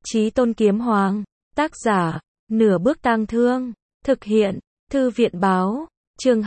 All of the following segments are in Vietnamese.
Chí Tôn Kiếm Hoàng, tác giả, Nửa Bước Tang Thương, thực hiện, Thư viện báo, chương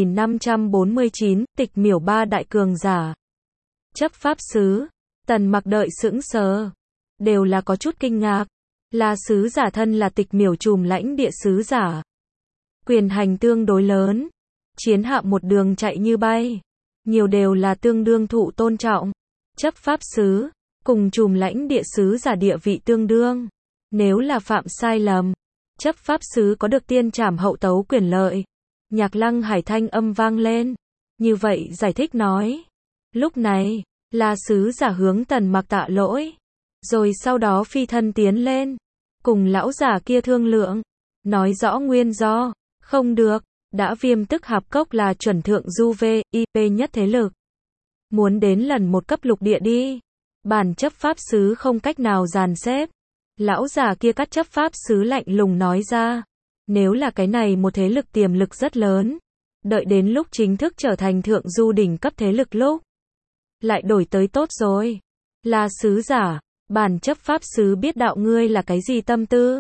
2549, tịch miểu ba đại cường giả. Chấp pháp sứ, Tần Mặc đợi sững sờ, đều là có chút kinh ngạc, là sứ giả thân là tịch miểu trùm lãnh địa sứ giả. Quyền hành tương đối lớn, chiến hạm một đường chạy như bay, nhiều đều là tương đương thụ tôn trọng. Chấp pháp sứ, cùng trùm lãnh địa sứ giả địa vị tương đương. Nếu là phạm sai lầm, chấp pháp sứ có được tiên trảm hậu tấu quyền lợi. Nhạc Lăng Hải thanh âm vang lên. Như vậy giải thích nói. Lúc này, là sứ giả hướng Tần Mặc tạ lỗi. Rồi sau đó phi thân tiến lên. Cùng lão giả kia thương lượng. Nói rõ nguyên do. Không được, đã Viêm Tức Hạp Cốc là chuẩn thượng du VIP nhất thế lực. Muốn đến lần một cấp lục địa đi. Bản chấp pháp sứ không cách nào dàn xếp. Lão già kia cắt chấp pháp sứ lạnh lùng nói ra. Nếu là cái này một thế lực tiềm lực rất lớn. Đợi đến lúc chính thức trở thành thượng du đỉnh cấp thế lực lúc. Lại đổi tới tốt rồi. Là sứ giả, bản chấp pháp sứ biết đạo ngươi là cái gì tâm tư.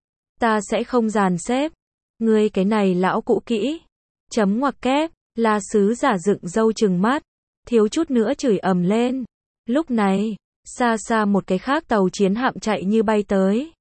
Ta sẽ không dàn xếp. Ngươi cái này lão cũ kỹ. Chấm ngoặc kép, là sứ giả dựng râu trừng mắt. Thiếu chút nữa chửi ầm lên. Lúc này, xa xa một cái khác tàu chiến hạm chạy như bay tới.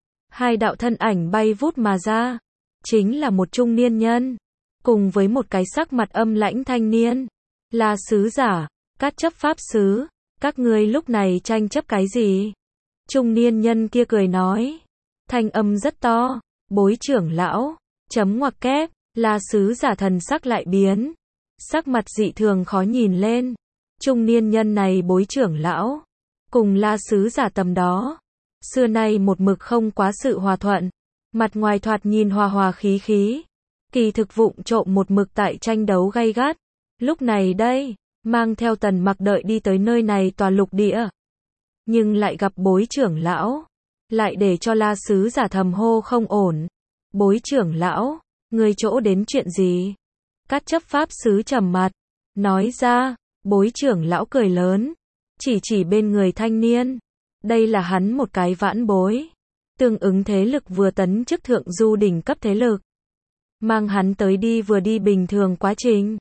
Hai đạo thân ảnh bay vút mà ra. Chính là một trung niên nhân. Cùng với một cái sắc mặt âm lãnh thanh niên. Là sứ giả, các chấp pháp sứ. Các ngươi lúc này tranh chấp cái gì? Trung niên nhân kia cười nói. Thanh âm rất to. Bối trưởng lão. Chấm ngoặc kép. Là sứ giả thần sắc lại biến. Sắc mặt dị thường khó nhìn lên. Trung niên nhân này bối trưởng lão. Cùng là sứ giả tầm đó. Xưa nay một mực không quá sự hòa thuận. Mặt ngoài thoạt nhìn hòa hòa khí khí. Kỳ thực vụng trộm một mực tại tranh đấu gay gắt. Lúc này đây, mang theo Tần Mặc đợi đi tới nơi này tòa lục địa. Nhưng lại gặp bối trưởng lão. Lại để cho la sứ giả thầm hô không ổn. Bối trưởng lão, người chỗ đến chuyện gì? Các chấp pháp sứ trầm mặt. Nói ra, bối trưởng lão cười lớn. Chỉ bên người thanh niên. Đây là hắn một cái vãn bối. Tương ứng thế lực vừa tấn chức thượng du đỉnh cấp thế lực. Mang hắn tới đi vừa đi bình thường quá trình.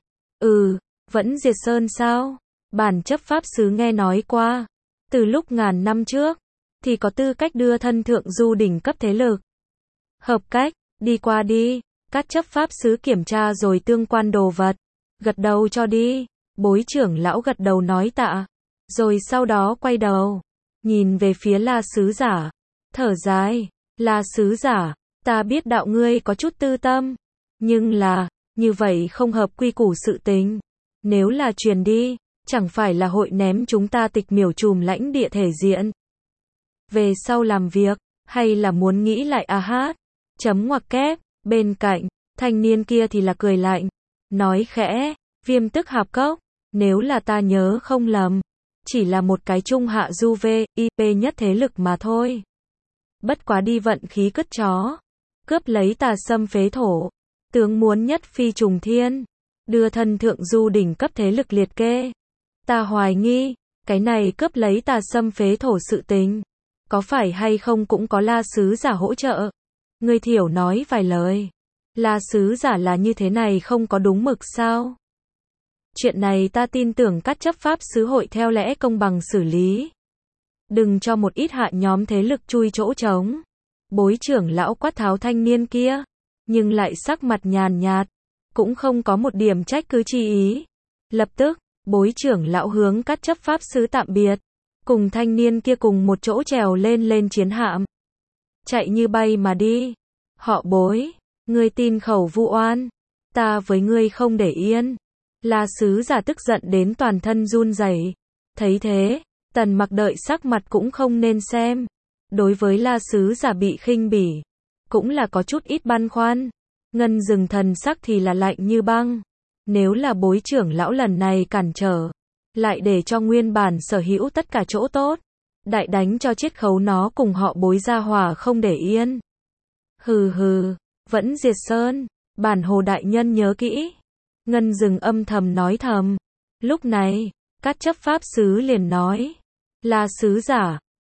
Vẫn diệt sơn sao? Bản chấp pháp sứ nghe nói qua. Từ lúc ngàn năm trước, thì có tư cách đưa thân thượng du đỉnh cấp thế lực. Hợp cách, đi qua đi. Các chấp pháp sứ kiểm tra rồi tương quan đồ vật. Gật đầu cho đi. Bối trưởng lão gật đầu nói tạ. Rồi sau đó quay đầu. Nhìn về phía la sứ giả. Thở dài. La sứ giả. Ta biết đạo ngươi có chút tư tâm. Nhưng là, như vậy không hợp quy củ sự tình. Nếu là truyền đi, chẳng phải là hội ném chúng ta tịch miểu trùm lãnh địa thể diện. Về sau làm việc, hay là muốn nghĩ lại hát. Chấm ngoặc kép, bên cạnh, thanh niên kia thì là cười lạnh. Nói khẽ, Viêm Tức Hạp Cốc, nếu là ta nhớ không lầm. Chỉ là một cái trung hạ du VIP nhất thế lực mà thôi. Bất quá đi vận khí cứt chó. Cướp lấy Tà Sâm phế thổ. Tướng muốn nhất phi trùng thiên. Đưa thân thượng du đỉnh cấp thế lực liệt kê. Ta hoài nghi, cái này cướp lấy Tà Sâm phế thổ sự tình. Có phải hay không cũng có la sứ giả hỗ trợ. Ngươi thiểu nói vài lời. La sứ giả là như thế này không có đúng mực sao? Chuyện này ta tin tưởng các chấp pháp sứ hội theo lẽ công bằng xử lý. Đừng cho một ít hạ nhóm thế lực chui chỗ trống. Bối trưởng lão quát tháo thanh niên kia. Nhưng lại sắc mặt nhàn nhạt. Cũng không có một điểm trách cứ chi ý. Lập tức, bối trưởng lão hướng các chấp pháp sứ tạm biệt. Cùng thanh niên kia cùng một chỗ trèo lên chiến hạm. Chạy như bay mà đi. Họ Bối, ngươi tin khẩu vu oan. Ta với ngươi không để yên. La sứ giả tức giận đến toàn thân run rẩy. Thấy thế, Tần Mặc đợi sắc mặt cũng không nên xem. Đối với la sứ giả bị khinh bỉ, cũng là có chút ít băn khoăn. Ngân Dừng thần sắc thì là lạnh như băng. Nếu là bối trưởng lão lần này cản trở, lại để cho nguyên bản sở hữu tất cả chỗ tốt, đại đánh cho chiết khấu nó cùng họ Bối gia hỏa không để yên. Hừ, vẫn diệt sơn, bản hồ đại nhân nhớ kỹ. Ngân Dừng âm thầm nói thầm. Lúc này, các chấp pháp sứ liền nói. Là sứ giả,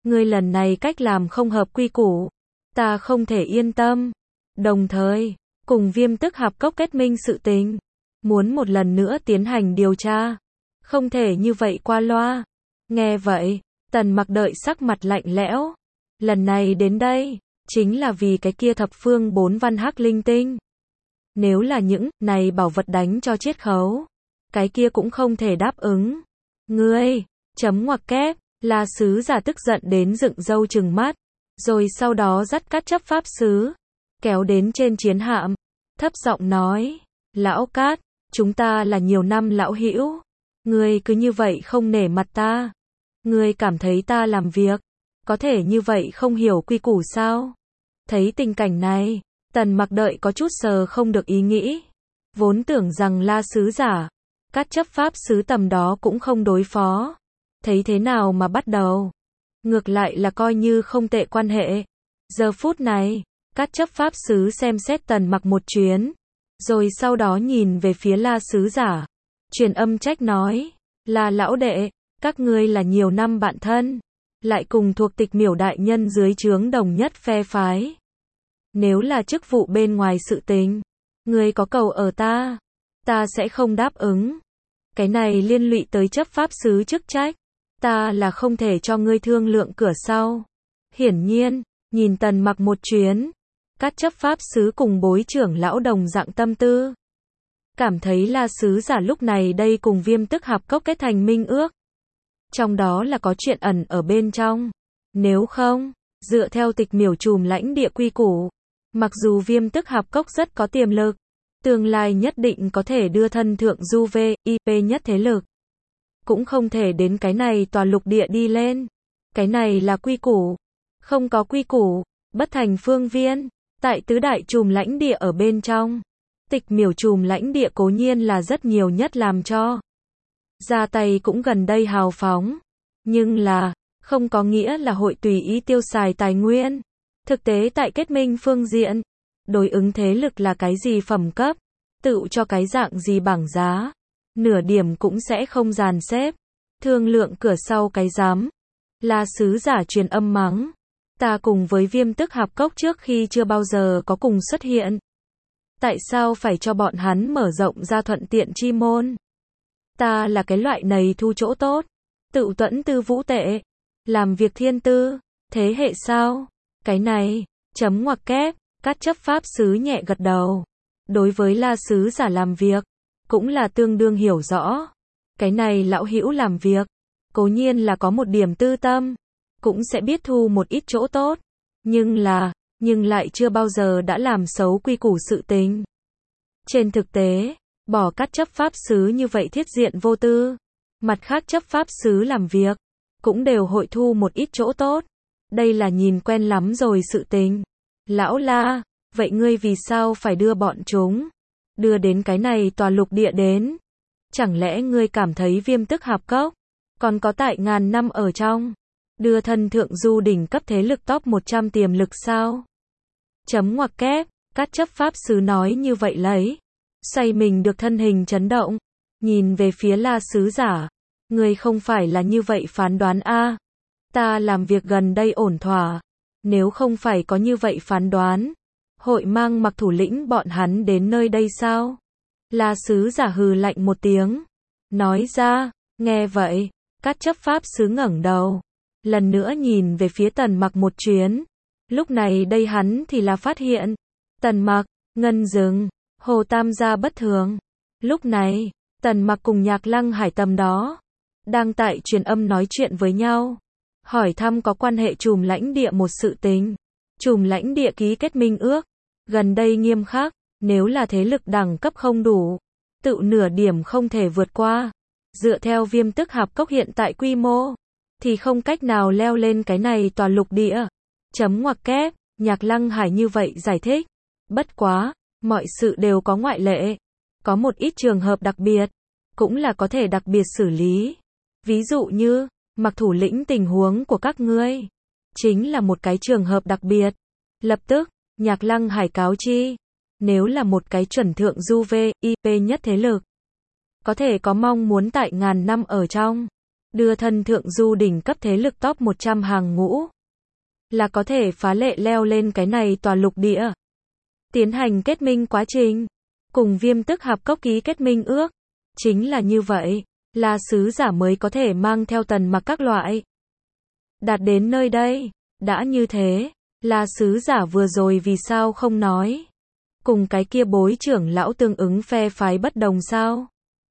ngươi lần này cách làm không hợp quy củ, ta không thể yên tâm. Đồng thời, cùng Viêm Tức Hạp Cốc kết minh sự tình, muốn một lần nữa tiến hành điều tra, không thể như vậy qua loa. Nghe vậy, Tần Mặc đợi sắc mặt lạnh lẽo, lần này đến đây, chính là vì cái kia thập phương 4 văn hắc linh tinh. Nếu là những này bảo vật đánh cho chiết khấu, cái kia cũng không thể đáp ứng. Ngươi, chấm ngoặc kép, La sứ giả tức giận đến dựng râu trừng mắt, rồi sau đó dắt Cát chấp pháp sứ, kéo đến trên chiến hạm, thấp giọng nói, lão Cát, chúng ta là nhiều năm lão hữu, ngươi cứ như vậy không nể mặt ta, ngươi cảm thấy ta làm việc, có thể như vậy không hiểu quy củ sao? Thấy tình cảnh này, Tần Mặc đợi có chút sờ không được ý nghĩ, vốn tưởng rằng La sứ giả, Cát chấp pháp sứ tầm đó cũng không đối phó, thấy thế nào mà bắt đầu, ngược lại là coi như không tệ quan hệ. Giờ phút này, Cát chấp pháp sứ xem xét Tần Mặc một chuyến, rồi sau đó nhìn về phía La sứ giả, truyền âm trách nói, là lão đệ, các ngươi là nhiều năm bạn thân, lại cùng thuộc Tịch Miểu đại nhân dưới trướng đồng nhất phe phái. Nếu là chức vụ bên ngoài sự tình, ngươi có cầu ở ta, ta sẽ không đáp ứng. Cái này liên lụy tới chấp pháp sứ chức trách, ta là không thể cho ngươi thương lượng cửa sau. Hiển nhiên, nhìn Tần Mặc một chuyến, các chấp pháp sứ cùng bối trưởng lão đồng dạng tâm tư. Cảm thấy La sứ giả lúc này đây cùng Viêm Tức Hạp Cốc kết thành minh ước. Trong đó là có chuyện ẩn ở bên trong. Nếu không, dựa theo Tịch Miểu trùm lãnh địa quy củ, mặc dù Viêm Tức Hạp Cốc rất có tiềm lực, tương lai nhất định có thể đưa thân thượng du VIP nhất thế lực, cũng không thể đến cái này tòa lục địa đi lên. Cái này là quy củ. Không có quy củ, bất thành phương viên. Tại tứ đại trùm lãnh địa ở bên trong, Tịch Miểu trùm lãnh địa cố nhiên là rất nhiều nhất làm cho ra tay cũng gần đây hào phóng, nhưng là không có nghĩa là hội tùy ý tiêu xài tài nguyên. Thực tế tại kết minh phương diện, đối ứng thế lực là cái gì phẩm cấp, tự cho cái dạng gì bảng giá, nửa điểm cũng sẽ không dàn xếp. Thương lượng cửa sau cái dám. La sứ giả truyền âm mắng, ta cùng với Viêm Tức Hạp Cốc trước khi chưa bao giờ có cùng xuất hiện, tại sao phải cho bọn hắn mở rộng ra thuận tiện chi môn? Ta là cái loại này thu chỗ tốt, tự tuẫn tư vũ tệ, làm việc thiên tư, thế hệ sao? Cái này, chấm ngoặc kép, Cát chấp pháp sứ nhẹ gật đầu. Đối với La sứ giả làm việc, cũng là tương đương hiểu rõ. Cái này lão hữu làm việc, cố nhiên là có một điểm tư tâm, cũng sẽ biết thu một ít chỗ tốt, nhưng lại chưa bao giờ đã làm xấu quy củ sự tình. Trên thực tế, bỏ Cát chấp pháp sứ như vậy thiết diện vô tư, mặt khác chấp pháp sứ làm việc, cũng đều hội thu một ít chỗ tốt. Đây là nhìn quen lắm rồi sự tình. Lão La, vậy ngươi vì sao phải đưa bọn chúng đưa đến cái này tòa lục địa đến? Chẳng lẽ ngươi cảm thấy Viêm Tức Hạp Cốc còn có tại ngàn năm ở trong, đưa thân thượng du đỉnh cấp thế lực top 100 tiềm lực sao? Chấm ngoặc kép, Cát chấp pháp sứ nói như vậy lấy, xoay mình được thân hình chấn động, nhìn về phía La sứ giả, ngươi không phải là như vậy phán đoán a? Ta làm việc gần đây ổn thỏa, nếu không phải có như vậy phán đoán, hội mang Mặc thủ lĩnh bọn hắn đến nơi đây sao? La sứ giả hừ lạnh một tiếng, nói ra. Nghe vậy, Cát chấp pháp sứ ngẩng đầu, lần nữa nhìn về phía Tần Mặc một chuyến. Lúc này đây hắn thì là phát hiện, Tần Mặc, Ngân Dừng, Hồ Tam gia bất thường. Lúc này, Tần Mặc cùng Nhạc Lăng Hải tầm đó, đang tại truyền âm nói chuyện với nhau, hỏi thăm có quan hệ trùm lãnh địa một sự tình. Trùm lãnh địa ký kết minh ước, gần đây nghiêm khắc, nếu là thế lực đẳng cấp không đủ, tự nửa điểm không thể vượt qua. Dựa theo Viêm Tức Hạp Cốc hiện tại quy mô, thì không cách nào leo lên cái này tòa lục địa. Chấm ngoặc kép, Nhạc Lăng Hải như vậy giải thích. Bất quá, mọi sự đều có ngoại lệ. Có một ít trường hợp đặc biệt, cũng là có thể đặc biệt xử lý. Ví dụ như, Mặc thủ lĩnh tình huống của các ngươi, chính là một cái trường hợp đặc biệt. Lập tức, Nhạc Lăng Hải cáo chi, nếu là một cái chuẩn thượng du VIP nhất thế lực, có thể có mong muốn tại ngàn năm ở trong, đưa thân thượng du đỉnh cấp thế lực top 100 hàng ngũ, là có thể phá lệ leo lên cái này tòa lục địa. Tiến hành kết minh quá trình, cùng Viêm Tức Hạp Cốc ký kết minh ước. Chính là như vậy, là sứ giả mới có thể mang theo Tần Mặc các loại. Đạt đến nơi đây, đã như thế, là sứ giả vừa rồi vì sao không nói. Cùng cái kia bối trưởng lão tương ứng phe phái bất đồng sao?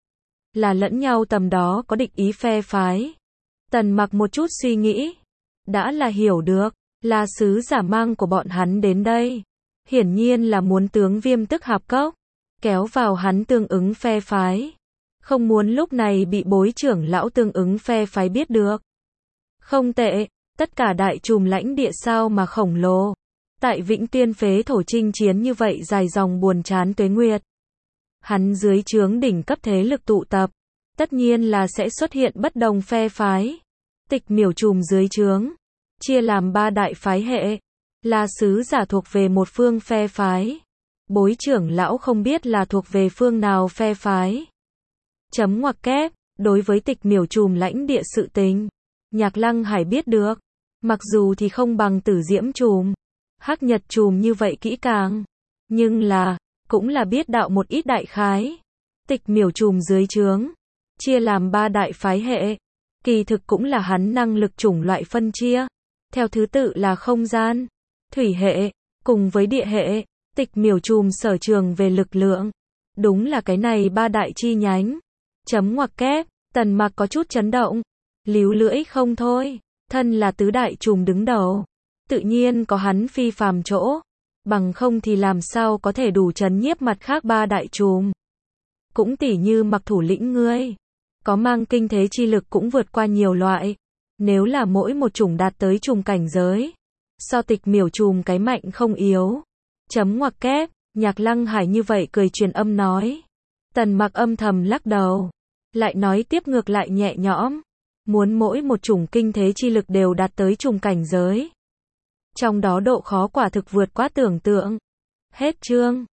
Là lẫn nhau tầm đó có địch ý phe phái. Tần Mặc một chút suy nghĩ, đã là hiểu được, là sứ giả mang của bọn hắn đến đây. Hiển nhiên là muốn tướng Viêm Tức Hạp Cốc kéo vào hắn tương ứng phe phái. Không muốn lúc này bị bối trưởng lão tương ứng phe phái biết được. Không tệ, tất cả đại trùm lãnh địa sao mà khổng lồ. Tại Vĩnh Tuyên phế thổ chinh chiến như vậy dài dòng buồn chán tuế nguyệt. Hắn dưới trướng đỉnh cấp thế lực tụ tập, tất nhiên là sẽ xuất hiện bất đồng phe phái. Tịch miểu trùm dưới trướng, chia làm 3 đại phái hệ, là sứ giả thuộc về một phương phe phái. Bối trưởng lão không biết là thuộc về phương nào phe phái. Chấm ngoặc kép, đối với tịch miểu trùm lãnh địa sự tình, Nhạc Lăng Hải biết được, mặc dù thì không bằng Tử Diễm trùm, Hắc Nhật trùm như vậy kỹ càng, nhưng là, cũng là biết đạo một ít đại khái. Tịch miểu trùm dưới trướng, chia làm 3 đại phái hệ, kỳ thực cũng là hắn năng lực chủng loại phân chia, theo thứ tự là không gian, thủy hệ, cùng với địa hệ. Tịch miểu trùm sở trường về lực lượng, đúng là cái này 3 đại chi nhánh. Chấm ngoặc kép, Tần Mặc có chút chấn động, líu lưỡi không thôi, thân là tứ đại trùm đứng đầu, tự nhiên có hắn phi phàm chỗ, bằng không thì làm sao có thể đủ trấn nhiếp mặt khác 3 đại trùm. Cũng tỉ như Mặc thủ lĩnh ngươi, có mang kinh thế chi lực cũng vượt qua nhiều loại, nếu là mỗi một chủng đạt tới trùm cảnh giới, so tịch miểu trùm cái mạnh không yếu. Chấm ngoặc kép, Nhạc Lăng Hải như vậy cười truyền âm nói. Tần Mặc âm thầm lắc đầu, lại nói tiếp ngược lại nhẹ nhõm, muốn mỗi một chủng kinh thế chi lực đều đạt tới trùng cảnh giới. Trong đó độ khó quả thực vượt quá tưởng tượng. Hết chương.